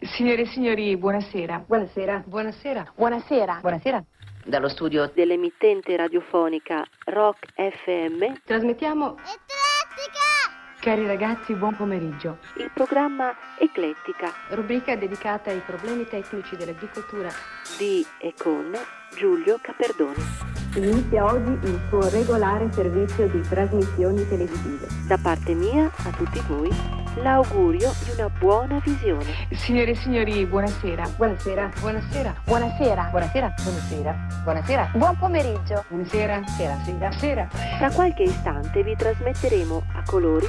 Signore e signori, buonasera. Buonasera. Buonasera. Buonasera. Buonasera. Dallo studio dell'emittente radiofonica Rock FM Trasmettiamo... Eclettica! Cari ragazzi, buon pomeriggio. il programma Eclettica Rubrica dedicata ai problemi tecnici dell'agricoltura. di e con Giulio Caperdoni. Inizia oggi il suo regolare servizio di trasmissioni televisive. Da parte mia a tutti voi l'augurio di una buona visione. Signore e signori, buonasera. Buonasera. Buonasera. Buonasera. Buonasera. Buonasera. Buonasera. Buon pomeriggio! Buonasera. Sera. Sera. Sera. Tra qualche istante vi trasmetteremo a colori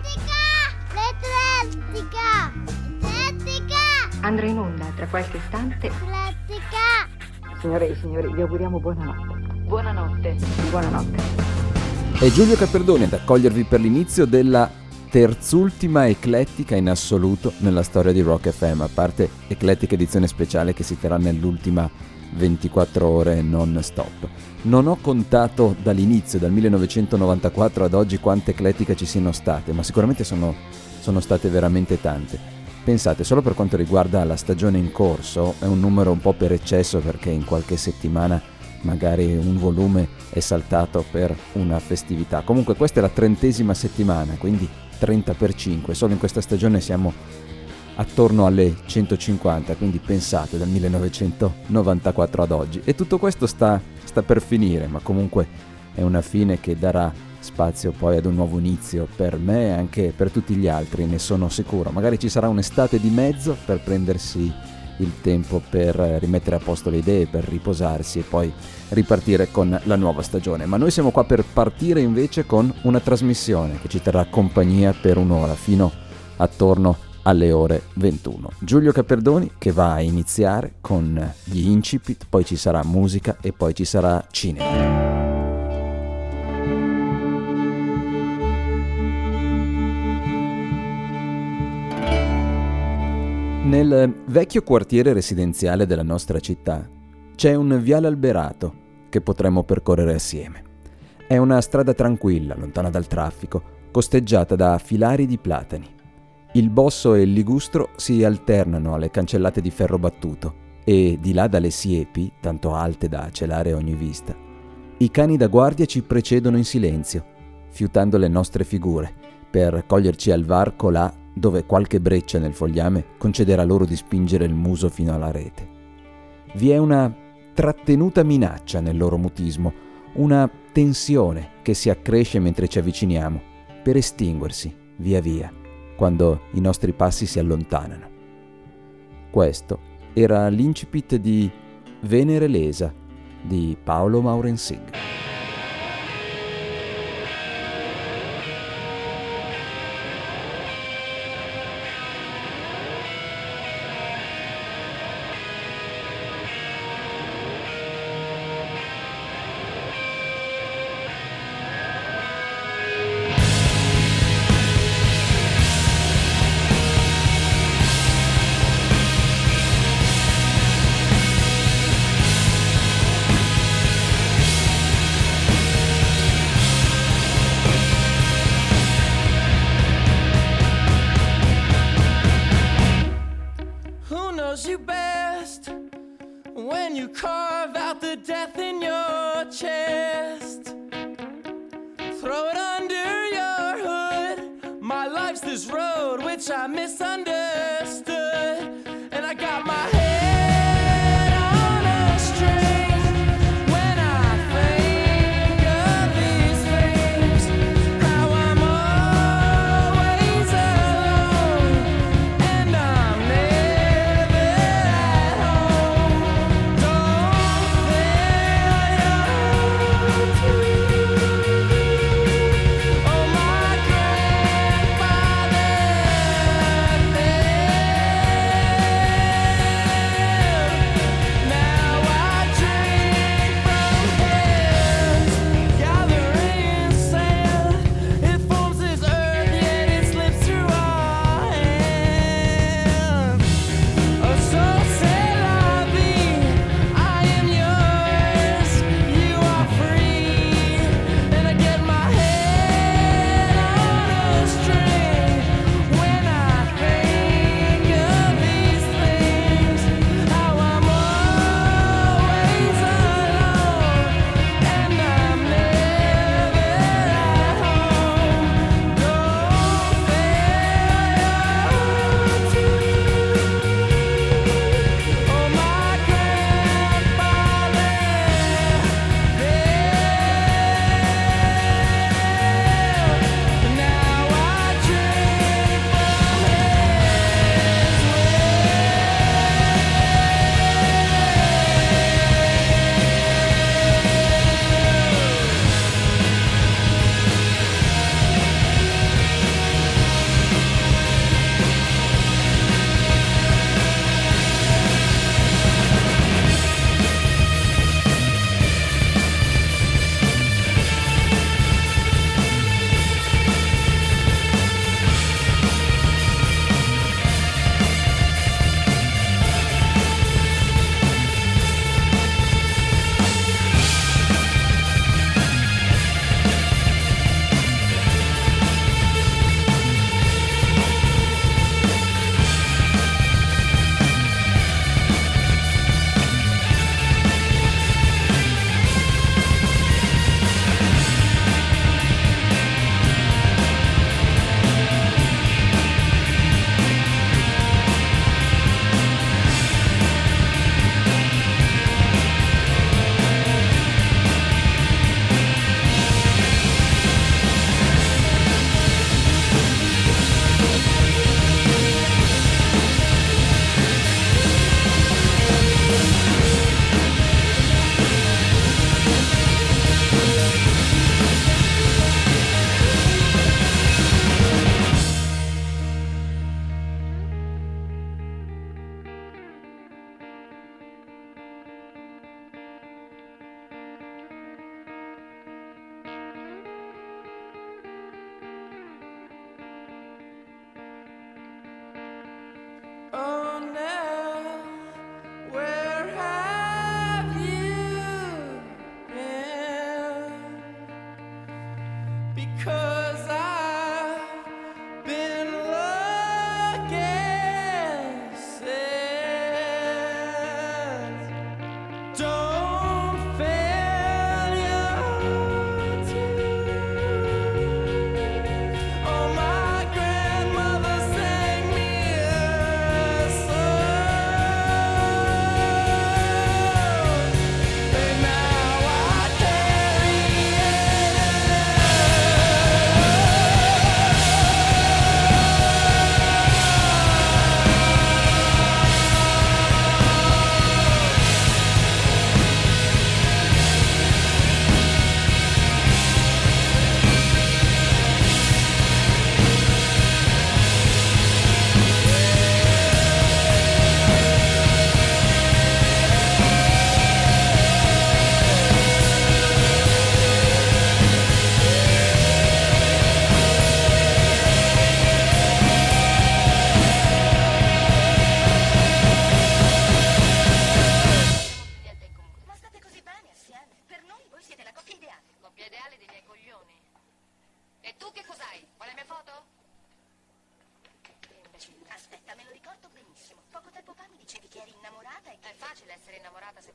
L'Eclettica! L'Eclettica! Andrà in onda tra qualche istante. L'Eclettica! Signore e signori, vi auguriamo buonanotte. Buonanotte. Buonanotte. È Giulio Caperdoni ad accogliervi per l'inizio della terzultima eclettica in assoluto nella storia di Rock FM, a parte eclettica edizione speciale che si terrà nell'ultima 24 ore non stop. Non ho contato dall'inizio, dal 1994 ad oggi, quante eclettiche ci siano state, ma sicuramente sono state veramente tante. Pensate, solo per quanto riguarda la stagione in corso, è un numero un po' per eccesso perché in qualche settimana magari un volume è saltato per una festività. Comunque questa è la 30ª settimana, quindi 30 per 5, solo in questa stagione siamo attorno alle 150, quindi pensate, dal 1994 ad oggi. E tutto questo sta per finire, ma comunque è una fine che darà spazio poi ad un nuovo inizio per me e anche per tutti gli altri, ne sono sicuro. Magari ci sarà un'estate di mezzo per prendersi il tempo per rimettere a posto le idee, per riposarsi e poi ripartire con la nuova stagione. Ma noi siamo qua per partire invece con una trasmissione che ci terrà compagnia per un'ora fino attorno alle ore 21. Giulio Caperdoni che va a iniziare con gli incipit, poi ci sarà musica e poi ci sarà cinema. Nel vecchio quartiere residenziale della nostra città c'è un viale alberato che potremmo percorrere assieme. È una strada tranquilla, lontana dal traffico, costeggiata da filari di platani. Il bosso e il ligustro si alternano alle cancellate di ferro battuto e di là dalle siepi, tanto alte da celare ogni vista, i cani da guardia ci precedono in silenzio, fiutando le nostre figure, per coglierci al varco là dove qualche breccia nel fogliame concederà loro di spingere il muso fino alla rete. Vi è una trattenuta minaccia nel loro mutismo, una tensione che si accresce mentre ci avviciniamo, per estinguersi via via, quando i nostri passi si allontanano. Questo era l'incipit di Venere lesa di Paolo Maurensig. You best when you carve out the death in your chest. Throw it under your hood. My life's this road which I misunderstood, and I got my head on a string when I think of these things. How I'm always alone and I'm never at home. Don't they know to oh my grandfather there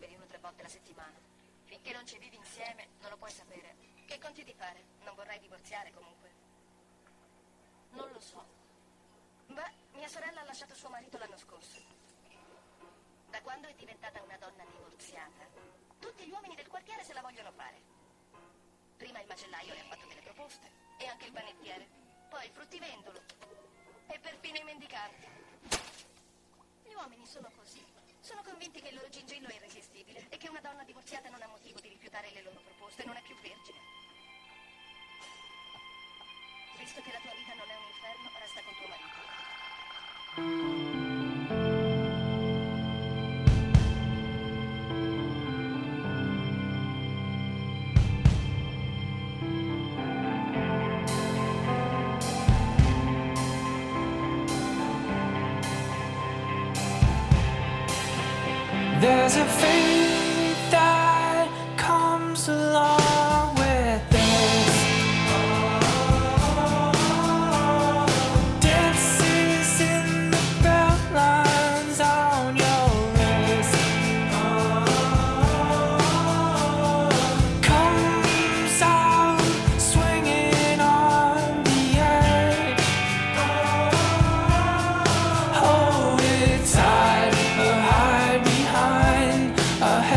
superi 1 o 3 volte la settimana. Finché non ci vivi insieme, non lo puoi sapere. Che conti di fare? Non vorrai divorziare comunque. Non lo so. Beh, mia sorella ha lasciato suo marito l'anno scorso. Da quando è diventata una donna divorziata, tutti gli uomini del quartiere se la vogliono fare. Prima il macellaio le ha fatto delle proposte, e anche il panettiere, poi il fruttivendolo, e perfino i mendicanti. Gli uomini sono così. Sono convinti che il loro gingillo è irresistibile e che una donna divorziata non ha motivo di rifiutare le loro proposte, non è più vergine. Visto che la tua vita non è un inferno, resta con tuo marito. There's a faith that comes along with this. Dances in the belt lines on your wrist. Comes out swinging on the edge. Hold it tight or hide behind a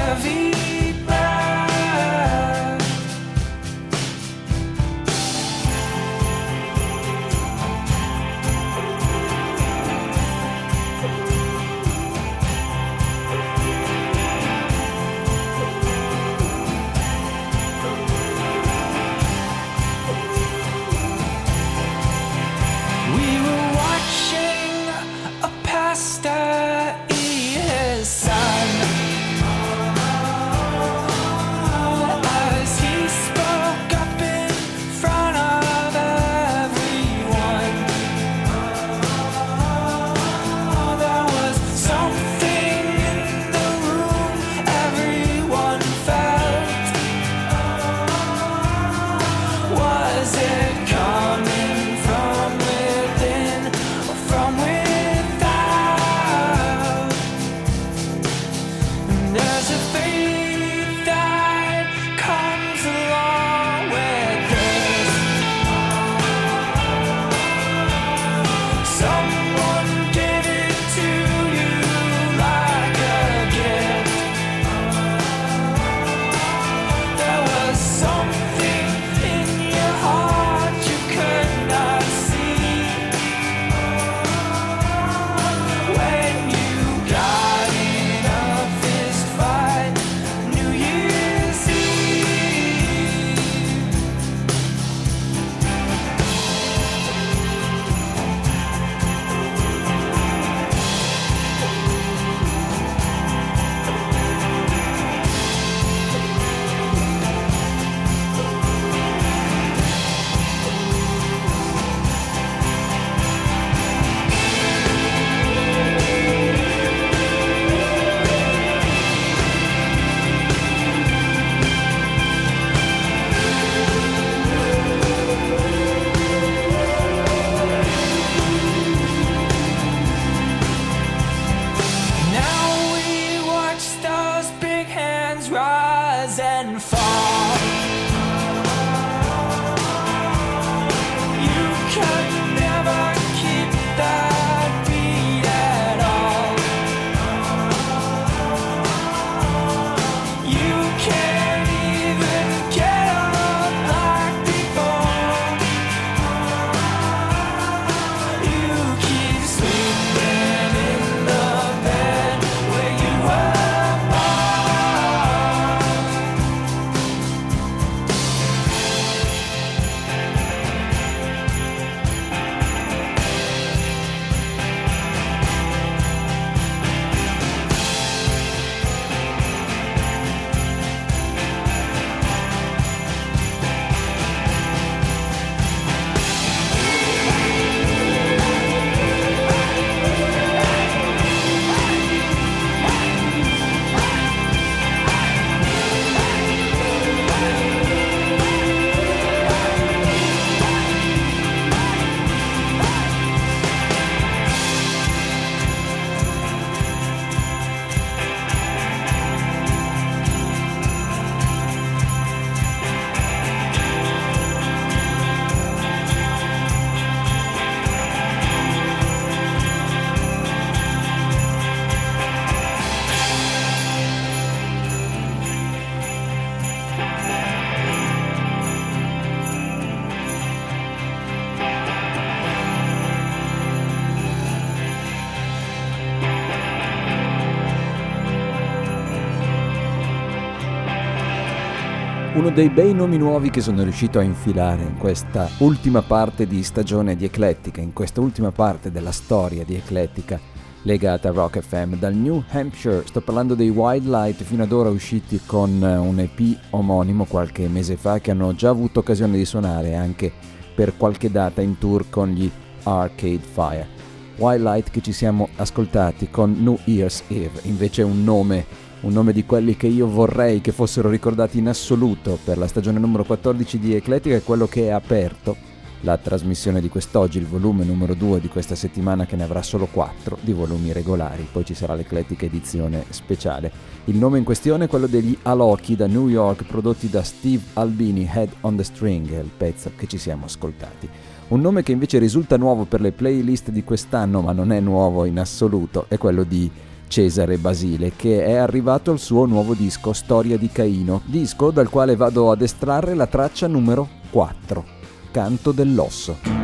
Uno dei bei nomi nuovi che sono riuscito a infilare in questa ultima parte di stagione di Eclettica, in questa ultima parte della storia di Eclettica legata a Rock FM. Dal New Hampshire, sto parlando dei Wildlight, fino ad ora usciti con un EP omonimo qualche mese fa, che hanno già avuto occasione di suonare anche per qualche data in tour con gli Arcade Fire. Wildlight che ci siamo ascoltati con New Year's Eve, invece un nome di quelli che io vorrei che fossero ricordati in assoluto per la stagione numero 14 di Eclettica, è quello che ha aperto la trasmissione di quest'oggi, il volume numero 2 di questa settimana, che ne avrà solo 4 di volumi regolari, poi ci sarà l'Eclettica edizione speciale. Il nome in questione è quello degli Alokee da New York, prodotti da Steve Albini, Head on the String, è il pezzo che ci siamo ascoltati. Un nome che invece risulta nuovo per le playlist di quest'anno, ma non è nuovo in assoluto, è quello di Cesare Basile, che è arrivato al suo nuovo disco Storia di Caino, disco dal quale vado ad estrarre la traccia numero 4, Canto dell'osso.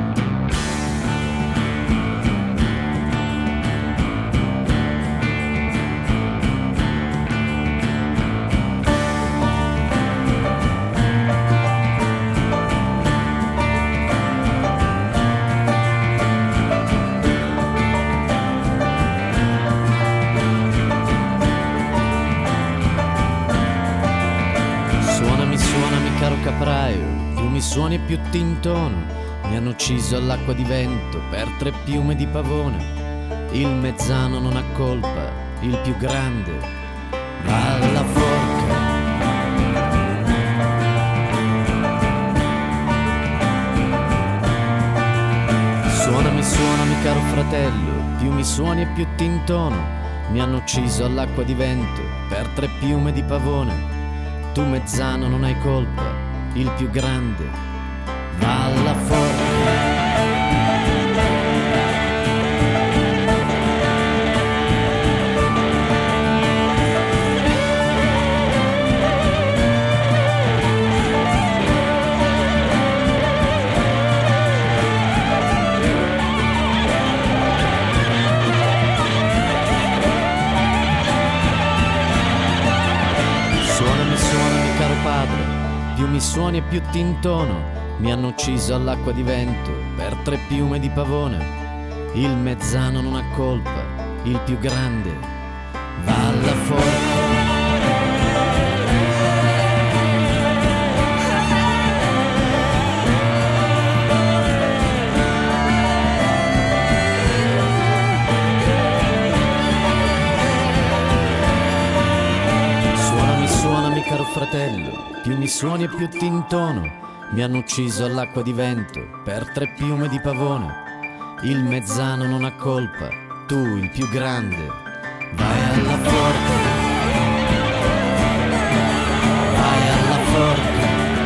Suoni più t'intono, mi hanno ucciso all'acqua di vento per 3 piume di pavone. Il mezzano non ha colpa, il più grande va alla forca. Suonami caro fratello, più mi suoni e più t'intono, mi hanno ucciso all'acqua di vento per 3 piume di pavone. Tu mezzano non hai colpa, il più grande va alla forca. Suonami caro padre, più mi suoni e più t'intono, mi hanno ucciso all'acqua di vento per 3 piume di pavone. Il mezzano non ha colpa, il più grande va alla forca. Suonami caro fratello, più mi suoni e più t'intono, mi hanno ucciso all'acqua di vento per 3 piume di pavone. Il mezzano non ha colpa, tu il più grande vai alla forca. Vai alla forca.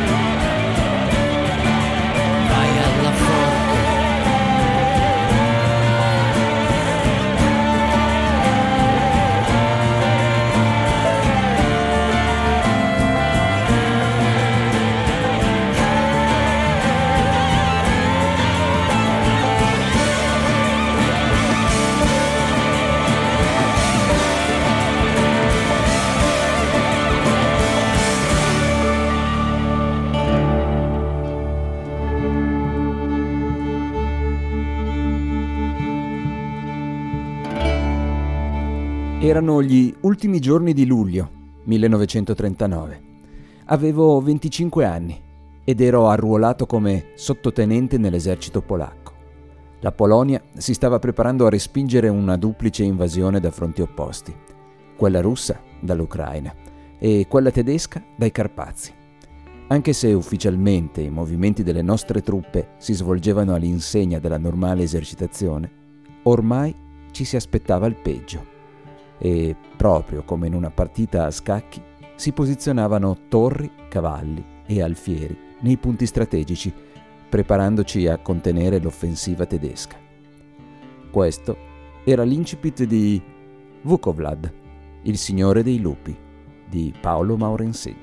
Vai alla forca. Erano gli ultimi giorni di luglio 1939. Avevo 25 anni ed ero arruolato come sottotenente nell'esercito polacco. La Polonia si stava preparando a respingere una duplice invasione da fronti opposti, quella russa dall'Ucraina e quella tedesca dai Carpazi. Anche se ufficialmente i movimenti delle nostre truppe si svolgevano all'insegna della normale esercitazione, ormai ci si aspettava il peggio. E proprio come in una partita a scacchi si posizionavano torri, cavalli e alfieri nei punti strategici, preparandoci a contenere l'offensiva tedesca. Questo era l'incipit di Vukovlad, il signore dei lupi, di Paolo Maurensig.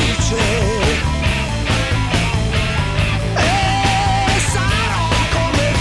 Sarò come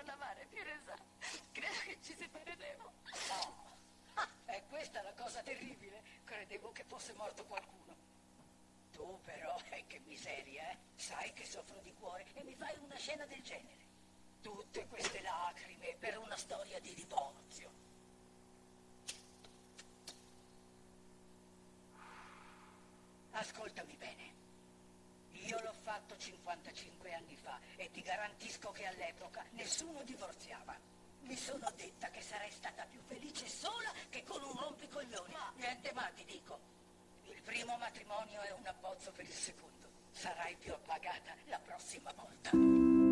non amare più Reza. Credo che ci separeremo. No, è questa la cosa terribile. Credevo che fosse morto qualcuno. Tu però, che miseria, eh? Sai che soffro di cuore e mi fai una scena del genere. Tutte queste lacrime per una storia di divorzio. Ascoltami bene. Io l'ho fatto 55 anni fa e ti garantisco che all'epoca nessuno divorziava. Mi sono detta che sarei stata più felice sola che con un rompicoglioni. Niente ma, ti dico. Il primo matrimonio è un abbozzo per il secondo. Sarai più appagata la prossima volta.